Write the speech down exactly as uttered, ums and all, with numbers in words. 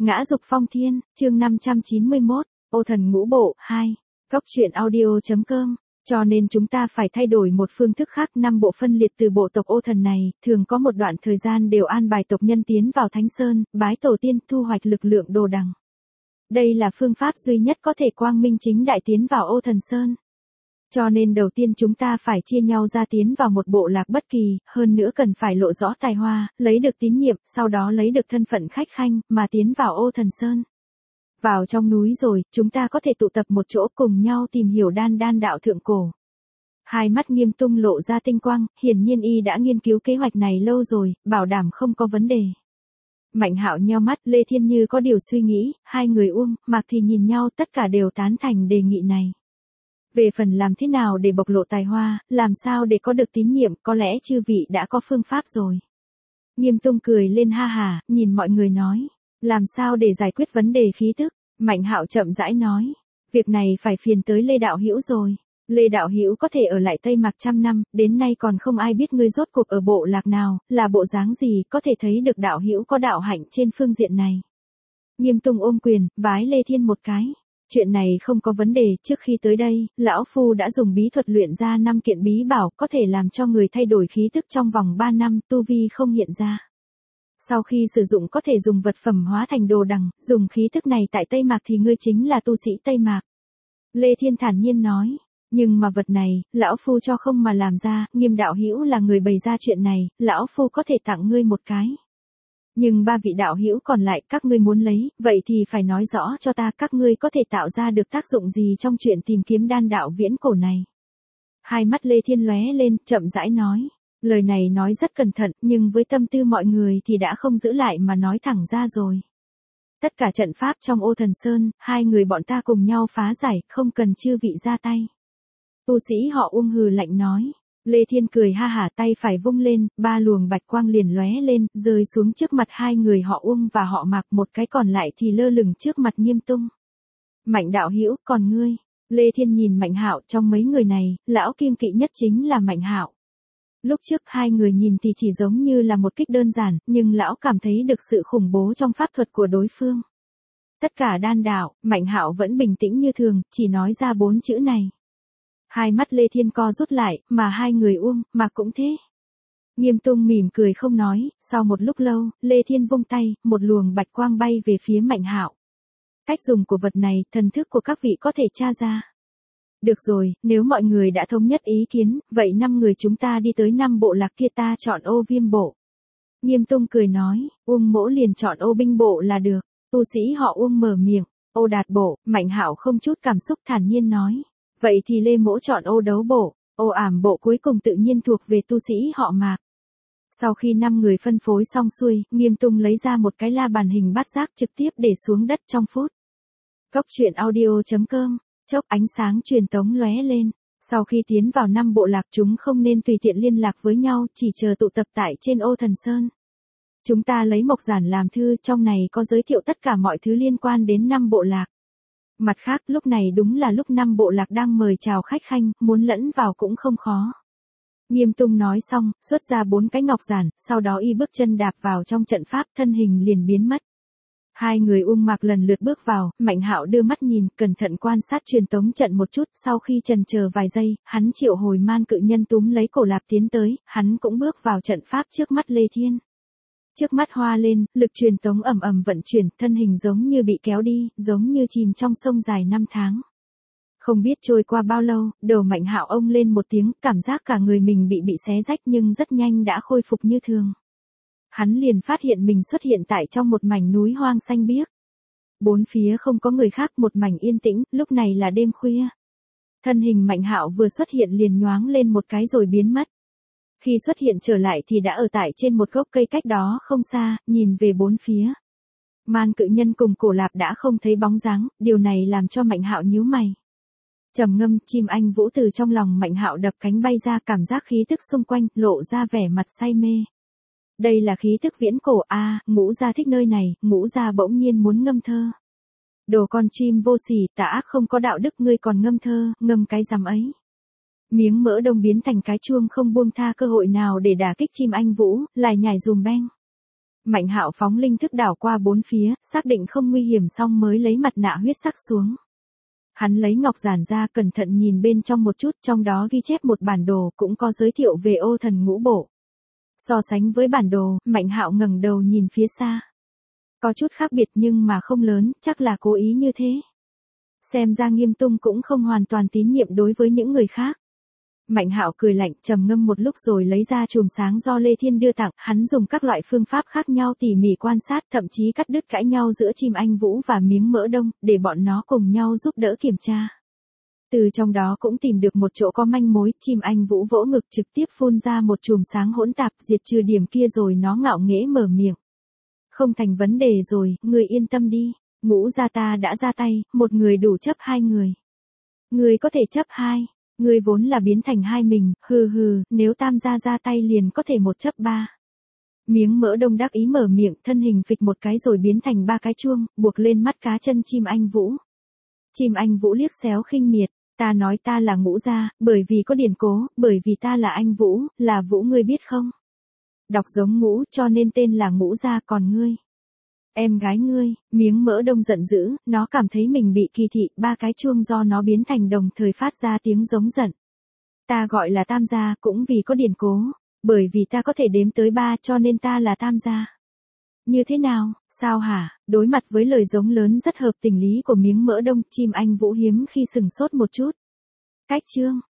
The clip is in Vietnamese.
Ngã dục phong thiên, chương năm trăm chín mươi mốt, ô thần ngũ bộ, hai. Cốc truyện audio.com. Cho nên chúng ta phải thay đổi một phương thức khác. Năm bộ phân liệt từ bộ tộc ô thần này, thường có một đoạn thời gian đều an bài tộc nhân tiến vào Thánh Sơn, bái tổ tiên, thu hoạch lực lượng đồ đằng. Đây là phương pháp duy nhất có thể quang minh chính đại tiến vào ô thần Sơn. Cho nên đầu tiên chúng ta phải chia nhau ra tiến vào một bộ lạc bất kỳ, hơn nữa cần phải lộ rõ tài hoa, lấy được tín nhiệm, sau đó lấy được thân phận khách khanh, mà tiến vào ô thần Sơn. Vào trong núi rồi, chúng ta có thể tụ tập một chỗ cùng nhau tìm hiểu đan đan đạo thượng cổ. Hai mắt Nghiêm Tung lộ ra tinh quang, hiển nhiên y đã nghiên cứu kế hoạch này lâu rồi, bảo đảm không có vấn đề. Mạnh Hạo nheo mắt, Lê Thiên như có điều suy nghĩ, hai người Uông, Mạc thì nhìn nhau, tất cả đều tán thành đề nghị này. Về phần làm thế nào để bộc lộ tài hoa, làm sao để có được tín nhiệm, có lẽ chư vị đã có phương pháp rồi. Nghiêm Tung cười lên ha hà, nhìn mọi người nói, làm sao để giải quyết vấn đề khí tức. Mạnh Hạo chậm rãi nói, việc này phải phiền tới Lê Đạo Hữu rồi. Lê Đạo Hữu có thể ở lại Tây Mạc trăm năm, đến nay còn không ai biết ngươi rốt cuộc ở bộ lạc nào, là bộ dáng gì, có thể thấy được Đạo Hữu có đạo hạnh trên phương diện này. Nghiêm Tung ôm quyền, vái Lê Thiên một cái. Chuyện này không có vấn đề, trước khi tới đây, lão phu đã dùng bí thuật luyện ra năm kiện bí bảo, có thể làm cho người thay đổi khí tức trong vòng ba năm, tu vi không hiện ra. Sau khi sử dụng có thể dùng vật phẩm hóa thành đồ đằng, dùng khí tức này tại Tây Mạc thì ngươi chính là tu sĩ Tây Mạc. Lê Thiên thản nhiên nói, nhưng mà vật này, lão phu cho không mà làm ra, Nghiêm đạo hữu là người bày ra chuyện này, lão phu có thể tặng ngươi một cái. Nhưng ba vị đạo hữu còn lại các ngươi muốn lấy, vậy thì phải nói rõ cho ta các ngươi có thể tạo ra được tác dụng gì trong chuyện tìm kiếm đan đạo viễn cổ này. Hai mắt Lê Thiên lóe lên, chậm rãi nói. Lời này nói rất cẩn thận, nhưng với tâm tư mọi người thì đã không giữ lại mà nói thẳng ra rồi. Tất cả trận pháp trong ô thần Sơn, hai người bọn ta cùng nhau phá giải, không cần chư vị ra tay. Tu sĩ họ Uông hừ lạnh nói. Lê Thiên cười ha hả, tay phải vung lên, ba luồng bạch quang liền lóe lên, rơi xuống trước mặt hai người họ Uông và họ Mạc, một cái còn lại thì lơ lửng trước mặt Nghiêm Tung. Mạnh đạo hữu, còn ngươi? Lê Thiên nhìn Mạnh Hạo, trong mấy người này, lão kiêng kỵ nhất chính là Mạnh Hạo. Lúc trước hai người nhìn thì chỉ giống như là một kích đơn giản, nhưng lão cảm thấy được sự khủng bố trong pháp thuật của đối phương. Tất cả đan đạo, Mạnh Hạo vẫn bình tĩnh như thường, chỉ nói ra bốn chữ này. Hai mắt Lê Thiên co rút lại, mà hai người Uông, mà cũng thế. Nghiêm Tung mỉm cười không nói, sau một lúc lâu, Lê Thiên vung tay, một luồng bạch quang bay về phía Mạnh Hạo. Cách dùng của vật này, thần thức của các vị có thể tra ra. Được rồi, nếu mọi người đã thống nhất ý kiến, vậy năm người chúng ta đi tới năm bộ lạc kia, ta chọn ô viêm bộ. Nghiêm Tung cười nói, Uông mỗ liền chọn ô binh bộ là được. Tu sĩ họ Uông mở miệng, ô đạt bộ. Mạnh Hạo không chút cảm xúc thản nhiên nói. Vậy thì Lê mỗ chọn ô đấu bộ. Ô ảm bộ cuối cùng tự nhiên thuộc về tu sĩ họ Mạc. Sau khi năm người phân phối xong xuôi, Nghiêm Tung lấy ra một cái la bàn hình bát giác trực tiếp để xuống đất trong phút. Cốc truyện audio.com. Chốc ánh sáng truyền tống lóe lên. Sau khi tiến vào năm bộ lạc, chúng không nên tùy tiện liên lạc với nhau, chỉ chờ tụ tập tại trên ô thần Sơn. Chúng ta lấy mộc giản làm thư, trong này có giới thiệu tất cả mọi thứ liên quan đến năm bộ lạc. Mặt khác, lúc này đúng là lúc năm bộ lạc đang mời chào khách khanh, muốn lẫn vào cũng không khó. Nghiêm Tung nói xong, xuất ra bốn cái ngọc giản, sau đó y bước chân đạp vào trong trận pháp, thân hình liền biến mất. Hai người Uông Mạc lần lượt bước vào, Mạnh Hạo đưa mắt nhìn, cẩn thận quan sát truyền tống trận một chút, sau khi chần chờ vài giây, hắn triệu hồi man cự nhân túm lấy cổ lạp tiến tới, hắn cũng bước vào trận pháp trước mắt Lê Thiên. Trước mắt hoa lên, lực truyền tống ầm ầm vận chuyển, thân hình giống như bị kéo đi, giống như chìm trong sông dài năm tháng. Không biết trôi qua bao lâu, đầu Mạnh Hạo ông lên một tiếng, cảm giác cả người mình bị bị xé rách nhưng rất nhanh đã khôi phục như thường. Hắn liền phát hiện mình xuất hiện tại trong một mảnh núi hoang xanh biếc. Bốn phía không có người khác, một mảnh yên tĩnh, lúc này là đêm khuya. Thân hình Mạnh Hạo vừa xuất hiện liền nhoáng lên một cái rồi biến mất. Khi xuất hiện trở lại thì đã ở tại trên một gốc cây cách đó không xa, nhìn về bốn phía. Man cự nhân cùng cổ lạp đã không thấy bóng dáng, điều này làm cho Mạnh Hạo nhíu mày. Trầm ngâm, chim anh vũ từ trong lòng Mạnh Hạo đập cánh bay ra, cảm giác khí tức xung quanh, lộ ra vẻ mặt say mê. Đây là khí tức viễn cổ a, à, Ngũ gia thích nơi này, Ngũ gia bỗng nhiên muốn ngâm thơ. Đồ con chim vô sỉ, tà ác không có đạo đức, ngươi còn ngâm thơ, ngâm cái rắm ấy. Miếng mỡ đông biến thành cái chuông, không buông tha cơ hội nào để đả kích chim anh vũ, lại nhảy dùm beng. Mạnh Hạo phóng linh thức đảo qua bốn phía, xác định không nguy hiểm xong mới lấy mặt nạ huyết sắc xuống. Hắn lấy ngọc giản ra cẩn thận nhìn bên trong một chút, trong đó ghi chép một bản đồ cũng có giới thiệu về ô thần ngũ bộ. So sánh với bản đồ, Mạnh Hạo ngẩng đầu nhìn phía xa. Có chút khác biệt nhưng mà không lớn, chắc là cố ý như thế. Xem ra Nghiêm Tung cũng không hoàn toàn tín nhiệm đối với những người khác. Mạnh Hạo cười lạnh, trầm ngâm một lúc rồi lấy ra chùm sáng do Lê Thiên đưa tặng, hắn dùng các loại phương pháp khác nhau tỉ mỉ quan sát, thậm chí cắt đứt cãi nhau giữa chim anh Vũ và miếng mỡ đông, để bọn nó cùng nhau giúp đỡ kiểm tra. Từ trong đó cũng tìm được một chỗ có manh mối, chim anh Vũ vỗ ngực trực tiếp phun ra một chùm sáng hỗn tạp, diệt trừ điểm kia rồi nó ngạo nghễ mở miệng. Không thành vấn đề rồi, người yên tâm đi, Ngũ gia ta đã ra tay, một người đủ chấp hai người. Người có thể chấp hai. Ngươi vốn là biến thành hai mình, hừ hừ, nếu tam gia ra tay liền có thể một chấp ba. Miếng mỡ đông đắc ý mở miệng, thân hình phịch một cái rồi biến thành ba cái chuông, buộc lên mắt cá chân chim anh Vũ. Chim anh Vũ liếc xéo khinh miệt, ta nói ta là Ngũ gia, bởi vì có điển cố, bởi vì ta là anh Vũ, là Vũ ngươi biết không? Đọc giống Ngũ cho nên tên là Ngũ gia, còn ngươi. Em gái ngươi, miếng mỡ đông giận dữ, nó cảm thấy mình bị kỳ thị, ba cái chuông do nó biến thành đồng thời phát ra tiếng giống giận. Ta gọi là tam gia, cũng vì có điển cố, bởi vì ta có thể đếm tới ba cho nên ta là tam gia. Như thế nào, sao hả, đối mặt với lời giống lớn rất hợp tình lý của miếng mỡ đông, chim anh Vũ hiếm khi sừng sốt một chút. Cách chương,